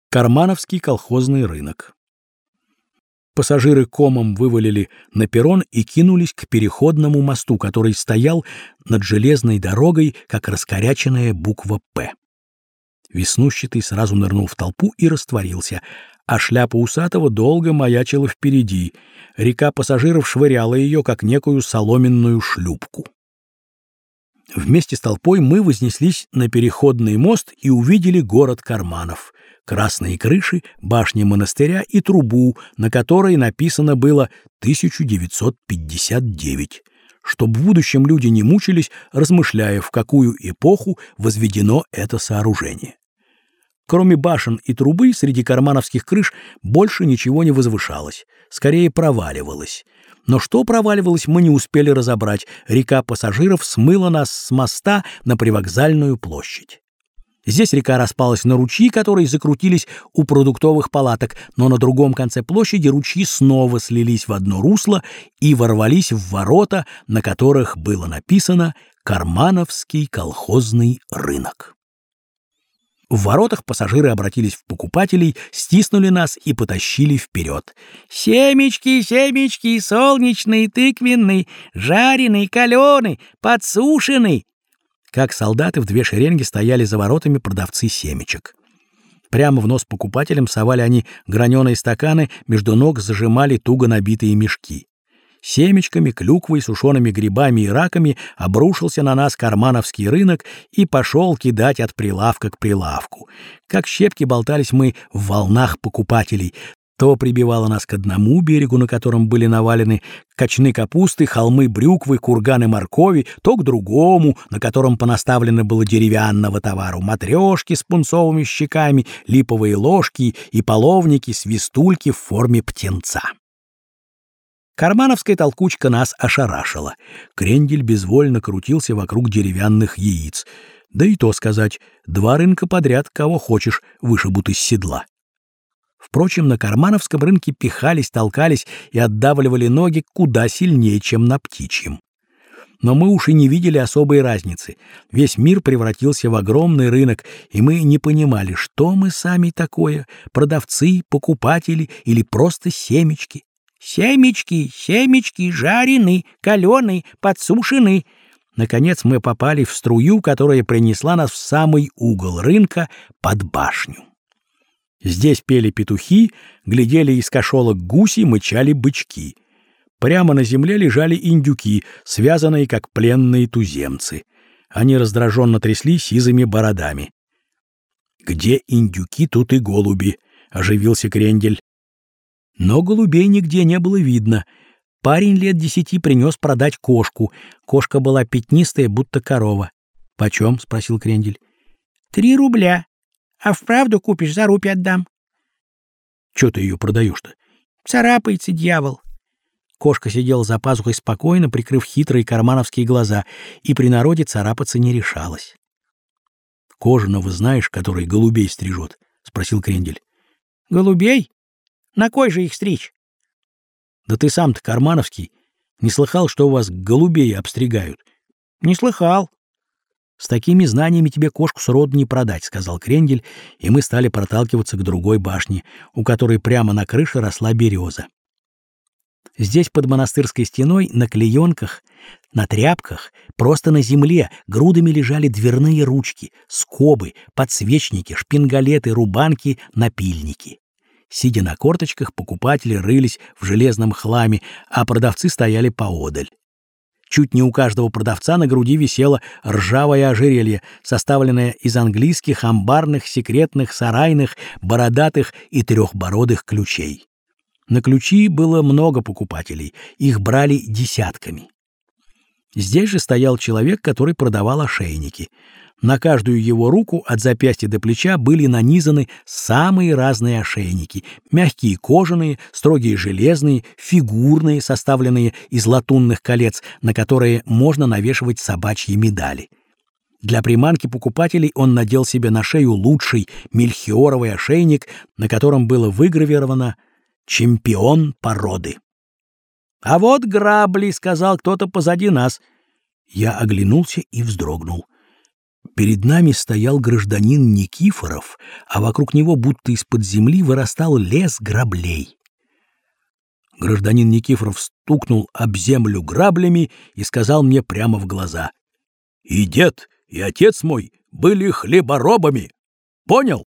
Кармановский колхозный рынок. Пассажиры комом вывалили на перрон и кинулись к переходному мосту, который стоял над железной дорогой, как раскоряченная буква «П». Веснущатый сразу нырнул в толпу и растворился, а шляпа усатого долго маячила впереди. Река пассажиров швыряла ее, как некую соломенную шлюпку. Вместе с толпой мы вознеслись на переходный мост и увидели город Карманов, красные крыши, башни монастыря и трубу, на которой написано было 1959, чтобы в будущем люди не мучились, размышляя, в какую эпоху возведено это сооружение. Кроме башен и трубы, среди кармановских крыш больше ничего не возвышалось, скорее проваливалось. Но что проваливалось, мы не успели разобрать. Река пассажиров смыла нас с моста на привокзальную площадь. Здесь река распалась на ручьи, которые закрутились у продуктовых палаток, но на другом конце площади ручьи снова слились в одно русло и ворвались в ворота, на которых было написано «Кармановский колхозный рынок». В воротах пассажиры обратились в покупателей, стиснули нас и потащили вперед. «Семечки, семечки, солнечный, тыквенный, жареный, каленый, подсушенный!» Как солдаты в две шеренги стояли за воротами продавцы семечек. Прямо в нос покупателям совали они граненые стаканы, между ног зажимали туго набитые мешки. Семечками, клюквой, сушеными грибами и раками обрушился на нас кармановский рынок и пошел кидать от прилавка к прилавку. Как щепки болтались мы в волнах покупателей. То прибивало нас к одному берегу, на котором были навалены качаны капусты, холмы брюквы, курганы моркови, то к другому, на котором понаставлено было деревянного товару: матрешки с пунцовыми щеками, липовые ложки и половники, свистульки в форме птенца. Кармановская толкучка нас ошарашила. Крендель безвольно крутился вокруг деревянных яиц. Да и то сказать, два рынка подряд, кого хочешь, вышибут из седла. Впрочем, на кармановском рынке пихались, толкались и отдавливали ноги куда сильнее, чем на птичьем. Но мы уж и не видели особой разницы. Весь мир превратился в огромный рынок, и мы не понимали, что мы сами такое: продавцы, покупатели или просто семечки. «Семечки, семечки, жареные, каленые, подсушены». Наконец мы попали в струю, которая принесла нас в самый угол рынка под башню. Здесь пели петухи, глядели из кошелок гуси, мычали бычки. Прямо на земле лежали индюки, связанные как пленные туземцы. Они раздраженно трясли сизыми бородами. «Где индюки, тут и голуби», — оживился Крендель. Но голубей нигде не было видно. Парень лет 10 принес продать кошку. Кошка была пятнистая, будто корова. «Почем?» — спросил Крендель. 3 рубля. А вправду купишь, за рупь отдам. Чё ты ее продаешь-то? Царапается дьявол. Кошка сидела за пазухой спокойно, прикрыв хитрые кармановские глаза, и при народе царапаться не решалась. «Кожаного знаешь, который голубей стрижет?» — спросил Крендель. «Голубей? На кой же их стричь?» «Да ты сам-то кармановский. Не слыхал, что у вас голубей обстригают?» «Не слыхал». «С такими знаниями тебе кошку сроду не продать», — сказал Крендель, и мы стали проталкиваться к другой башне, у которой прямо на крыше росла береза. Здесь под монастырской стеной на клеенках, на тряпках, просто на земле грудами лежали дверные ручки, скобы, подсвечники, шпингалеты, рубанки, напильники. Сидя на корточках, покупатели рылись в железном хламе, а продавцы стояли поодаль. Чуть не у каждого продавца на груди висело ржавое ожерелье, составленное из английских, амбарных, секретных, сарайных, бородатых и трехбородых ключей. На ключи было много покупателей, их брали десятками. Здесь же стоял человек, который продавал ошейники. На каждую его руку от запястья до плеча были нанизаны самые разные ошейники: мягкие кожаные, строгие железные, фигурные, составленные из латунных колец, на которые можно навешивать собачьи медали. Для приманки покупателей он надел себе на шею лучший мельхиоровый ошейник, на котором было выгравировано «Чемпион породы». «А вот грабли», — сказал кто-то позади нас. Я оглянулся и вздрогнул. Перед нами стоял гражданин Никифоров, а вокруг него будто из-под земли вырастал лес граблей. Гражданин Никифоров стукнул об землю граблями и сказал мне прямо в глаза: «И дед, и отец мой были хлеборобами. Понял?»